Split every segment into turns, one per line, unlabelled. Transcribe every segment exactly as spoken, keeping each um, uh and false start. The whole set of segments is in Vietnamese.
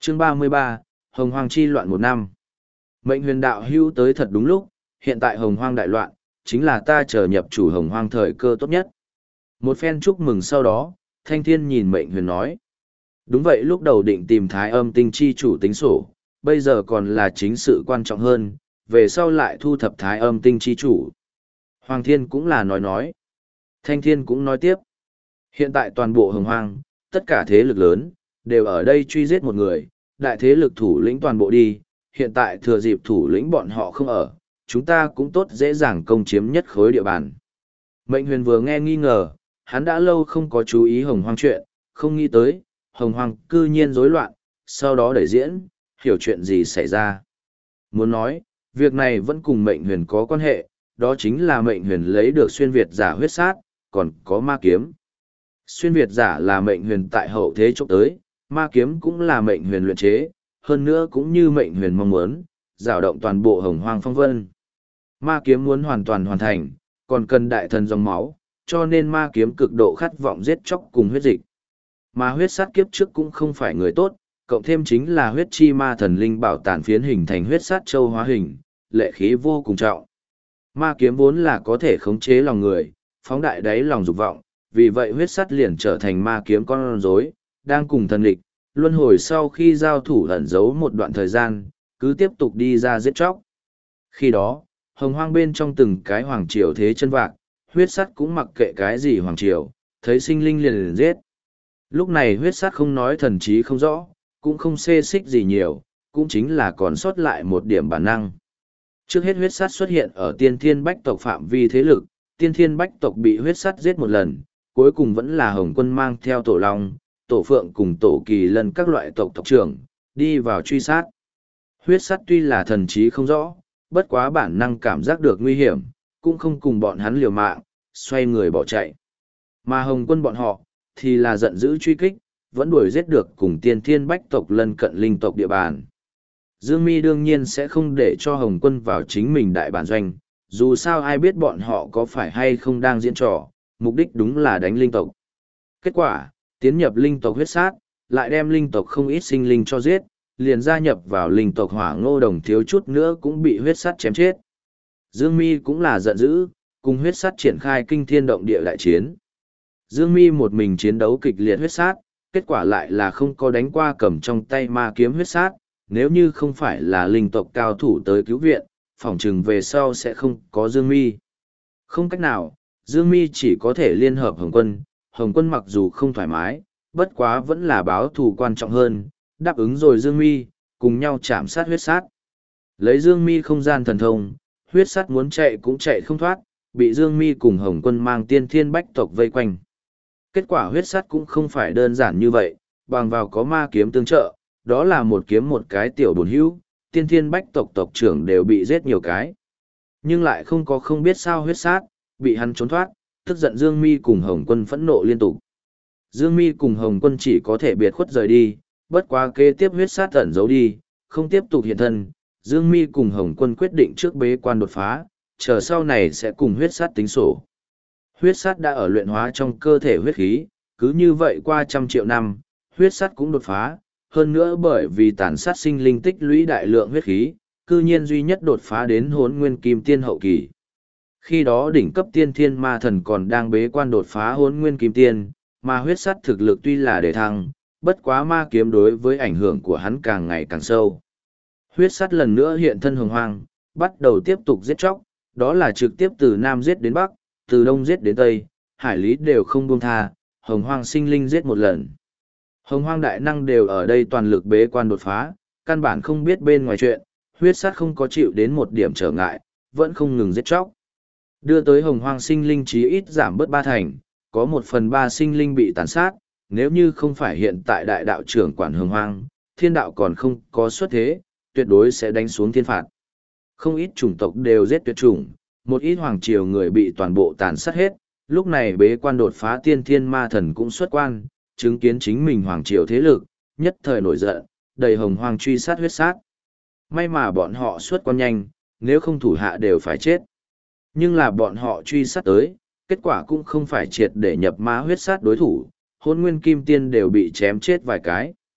Chương ba mươi ba, Hồng Hoang chi loạn một năm. Mệnh huyền đạo hưu tới thật đúng lúc, hiện tại Hồng Hoang đại loạn, chính là ta chờ nhập chủ Hồng Hoang thời cơ tốt nhất. Một phen chúc mừng sau đó, Thanh Thiên nhìn mệnh huyền nói. Đúng vậy, lúc đầu định tìm Thái Âm tinh chi chủ tính sổ, bây giờ còn là chính sự quan trọng hơn, về sau lại thu thập Thái Âm tinh chi chủ. Hoàng Thiên cũng là nói nói. Thanh Thiên cũng nói tiếp. Hiện tại toàn bộ Hồng Hoang, tất cả thế lực lớn, đều ở đây truy giết một người, đại thế lực thủ lĩnh toàn bộ đi, hiện tại thừa dịp thủ lĩnh bọn họ không ở, chúng ta cũng tốt dễ dàng công chiếm nhất khối địa bàn. Mệnh huyền vừa nghe nghi ngờ, hắn đã lâu không có chú ý Hồng Hoang chuyện, không nghĩ tới, Hồng Hoang cư nhiên rối loạn, sau đó đẩy diễn, hiểu chuyện gì xảy ra. Muốn nói, việc này vẫn cùng mệnh huyền có quan hệ, đó chính là mệnh huyền lấy được xuyên Việt giả huyết sát, còn có ma kiếm. Xuyên Việt giả là mệnh huyền tại hậu thế chốc tới, ma kiếm cũng là mệnh huyền luyện chế, hơn nữa cũng như mệnh huyền mong muốn, rào động toàn bộ Hồng Hoang phong vân. Ma kiếm muốn hoàn toàn hoàn thành, còn cần đại thần dòng máu, cho nên ma kiếm cực độ khát vọng giết chóc cùng huyết dịch. Mà huyết sát kiếp trước cũng không phải người tốt, cộng thêm chính là huyết chi ma thần linh bảo tàn phiến hình thành huyết sát châu hóa hình, lệ khí vô cùng trọng. Ma kiếm vốn là có thể khống chế lòng người, phóng đại đáy lòng dục vọng, vì vậy huyết sát liền trở thành ma kiếm con rối, đang cùng thần địch, luân hồi sau khi giao thủ ẩn giấu một đoạn thời gian, cứ tiếp tục đi ra giết chóc. Khi đó, Hồng Hoang bên trong từng cái hoàng triều thế chân vạc, huyết sắt cũng mặc kệ cái gì hoàng triều, thấy sinh linh liền liền giết. Lúc này huyết sắt không nói thần trí không rõ, cũng không xê xích gì nhiều, cũng chính là còn sót lại một điểm bản năng. Trước hết huyết sắt xuất hiện ở tiên thiên bách tộc phạm vi thế lực, tiên thiên bách tộc bị huyết sắt giết một lần, cuối cùng vẫn là Hồng Quân mang theo tổ long, tổ phượng cùng tổ kỳ lân các loại tộc tộc trưởng, đi vào truy sát. Huyết sắt tuy là thần trí không rõ, bất quá bản năng cảm giác được nguy hiểm, cũng không cùng bọn hắn liều mạng, xoay người bỏ chạy. Mà Hồng Quân bọn họ, thì là giận dữ truy kích, vẫn đuổi giết được cùng tiên thiên bách tộc lân cận linh tộc địa bàn. Dương Mi đương nhiên sẽ không để cho Hồng Quân vào chính mình đại bản doanh, dù sao ai biết bọn họ có phải hay không đang diễn trò, mục đích đúng là đánh linh tộc. Kết quả, tiến nhập linh tộc huyết sát, lại đem linh tộc không ít sinh linh cho giết, liền gia nhập vào linh tộc Hỏa Ngô Đồng thiếu chút nữa cũng bị huyết sát chém chết. Dương Mi cũng là giận dữ, cùng huyết sát triển khai kinh thiên động địa đại chiến. Dương Mi một mình chiến đấu kịch liệt huyết sát, kết quả lại là không có đánh qua cầm trong tay ma kiếm huyết sát, nếu như không phải là linh tộc cao thủ tới cứu viện, phỏng chừng về sau sẽ không có Dương Mi. Không cách nào, Dương Mi chỉ có thể liên hợp Hồng Quân, Hồng Quân mặc dù không thoải mái, bất quá vẫn là báo thù quan trọng hơn, đáp ứng rồi Dương Mi, cùng nhau chạm sát huyết sát. Lấy Dương Mi không gian thần thông, huyết sát muốn chạy cũng chạy không thoát, bị Dương Mi cùng Hồng Quân mang tiên thiên bách tộc vây quanh. Kết quả huyết sát cũng không phải đơn giản như vậy, bằng vào có ma kiếm tương trợ, đó là một kiếm một cái tiểu bổn hữu, tiên thiên bách tộc tộc trưởng đều bị giết nhiều cái. Nhưng lại không có không biết sao huyết sát, bị hắn trốn thoát, tức giận Dương Mi cùng Hồng Quân phẫn nộ liên tục. Dương Mi cùng Hồng Quân chỉ có thể biệt khuất rời đi, bất quá kế tiếp huyết sát ẩn giấu đi, không tiếp tục hiện thân. Dương Mi cùng Hồng Quân quyết định trước bế quan đột phá, chờ sau này sẽ cùng huyết sát tính sổ. Huyết sát đã ở luyện hóa trong cơ thể huyết khí, cứ như vậy qua trăm triệu năm, huyết sát cũng đột phá, hơn nữa bởi vì tàn sát sinh linh tích lũy đại lượng huyết khí, cư nhiên duy nhất đột phá đến Hỗn Nguyên Kim Tiên hậu kỳ. Khi đó đỉnh cấp tiên thiên ma thần còn đang bế quan đột phá Hỗn Nguyên Kim Tiên, mà huyết sát thực lực tuy là để thăng, bất quá ma kiếm đối với ảnh hưởng của hắn càng ngày càng sâu. Huyết sát lần nữa hiện thân hồng hoang, bắt đầu tiếp tục giết chóc, đó là trực tiếp từ Nam giết đến Bắc, từ Đông giết đến Tây, hải lý đều không buông tha, hồng hoang sinh linh giết một lần. Hồng hoang đại năng đều ở đây toàn lực bế quan đột phá, căn bản không biết bên ngoài chuyện, huyết sát không có chịu đến một điểm trở ngại, vẫn không ngừng giết chóc. Đưa tới hồng hoang sinh linh chí ít giảm bớt ba thành, có một phần ba sinh linh bị tàn sát, nếu như không phải hiện tại đại đạo trưởng quản hồng hoang, thiên đạo còn không có xuất thế, tuyệt đối sẽ đánh xuống thiên phạt. Không ít chủng tộc đều giết tuyệt chủng, một ít hoàng triều người bị toàn bộ tàn sát hết, lúc này bế quan đột phá tiên thiên ma thần cũng xuất quan, chứng kiến chính mình hoàng triều thế lực, nhất thời nổi giận, đầy hồng hoang truy sát huyết sát. May mà bọn họ xuất quan nhanh, nếu không thủ hạ đều phải chết. Nhưng là bọn họ truy sát tới, kết quả cũng không phải triệt để nhập ma huyết sát đối thủ, hôn nguyên kim tiên đều bị chém chết vài cái.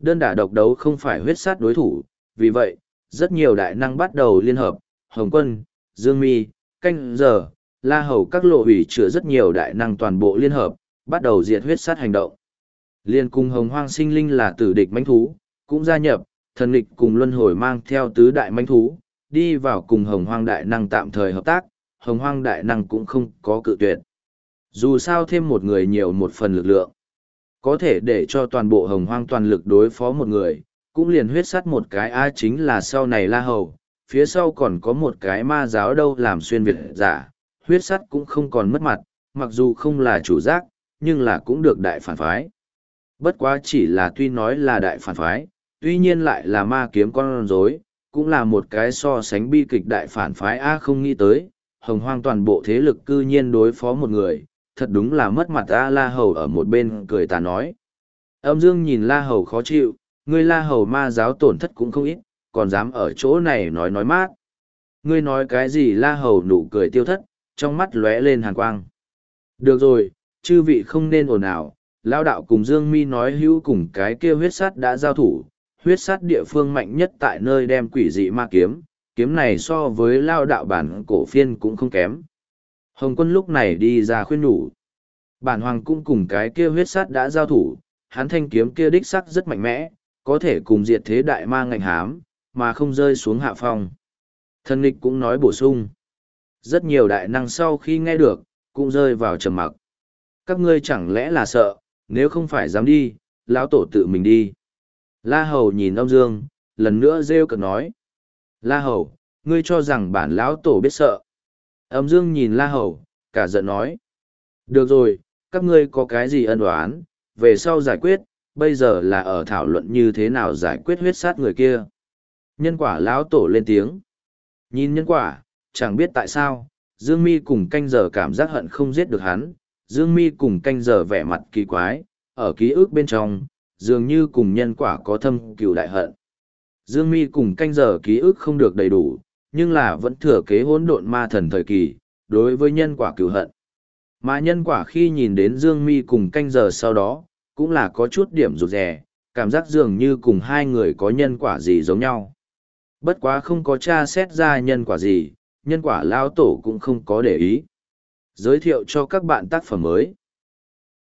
Đơn đả độc đấu không phải huyết sát đối thủ, vì vậy, rất nhiều đại năng bắt đầu liên hợp, Hồng Quân, Dương Mi, Canh Giờ, La Hầu các lộ hủy chữa rất nhiều đại năng toàn bộ liên hợp, bắt đầu diệt huyết sát hành động. Liên cùng Hồng Hoang sinh linh là tử địch mãnh thú, cũng gia nhập, thần nghịch cùng luân hồi mang theo tứ đại mãnh thú, đi vào cùng Hồng Hoang đại năng tạm thời hợp tác, Hồng Hoang đại năng cũng không có cự tuyệt. Dù sao thêm một người nhiều một phần lực lượng, có thể để cho toàn bộ Hồng Hoang toàn lực đối phó một người, cũng liền huyết sắt một cái a chính là sau này La Hầu, phía sau còn có một cái ma giáo đâu làm xuyên Việt giả, huyết sắt cũng không còn mất mặt, mặc dù không là chủ giác, nhưng là cũng được đại phản phái. Bất quá chỉ là tuy nói là đại phản phái, tuy nhiên lại là ma kiếm con rối, cũng là một cái so sánh bi kịch đại phản phái a không nghĩ tới, Hồng Hoang toàn bộ thế lực cư nhiên đối phó một người, thật đúng là mất mặt a La Hầu ở một bên cười tà nói. Âm Dương nhìn La Hầu khó chịu, ngươi La Hầu ma giáo tổn thất cũng không ít, còn dám ở chỗ này nói nói mát. Ngươi nói cái gì La Hầu nụ cười tiêu thất, trong mắt lóe lên hàn quang. Được rồi, chư vị không nên ồn ào, Lao đạo cùng Dương Mi nói hữu cùng cái kia huyết sát đã giao thủ, huyết sát địa phương mạnh nhất tại nơi đem quỷ dị ma kiếm, kiếm này so với Lao đạo bản cổ phiên cũng không kém. Hồng Quân lúc này đi ra khuyên nhủ. Bản hoàng cũng cùng cái kia huyết sát đã giao thủ, hắn thanh kiếm kia đích sắc rất mạnh mẽ, có thể cùng diệt thế đại ma ngạnh hám, mà không rơi xuống hạ phong. Thần nghịch cũng nói bổ sung. Rất nhiều đại năng sau khi nghe được, cũng rơi vào trầm mặc. Các ngươi chẳng lẽ là sợ, nếu không phải dám đi, lão tổ tự mình đi. La Hầu nhìn Âm Dương, lần nữa rêu cợt nói. La Hầu, ngươi cho rằng bản lão tổ biết sợ. Âm Dương nhìn La Hầu, cả giận nói. Được rồi, các ngươi có cái gì ân oán, về sau giải quyết, bây giờ là ở thảo luận như thế nào giải quyết huyết sát người kia. Nhân quả lão tổ lên tiếng. Nhìn nhân quả, chẳng biết tại sao, Dương Mi cùng Canh Giờ cảm giác hận không giết được hắn. Dương Mi cùng Canh Giờ vẻ mặt kỳ quái, ở ký ức bên trong, dường như cùng nhân quả có thâm cừu đại hận. Dương Mi cùng Canh Giờ ký ức không được đầy đủ, nhưng là vẫn thừa kế hỗn độn ma thần thời kỳ, đối với nhân quả cừu hận. Mà nhân quả khi nhìn đến Dương Mi cùng Canh Giờ sau đó, cũng là có chút điểm rụt rè, cảm giác dường như cùng hai người có nhân quả gì giống nhau. Bất quá không có tra xét ra nhân quả gì, nhân quả lao tổ cũng không có để ý. Giới thiệu cho các bạn tác phẩm mới.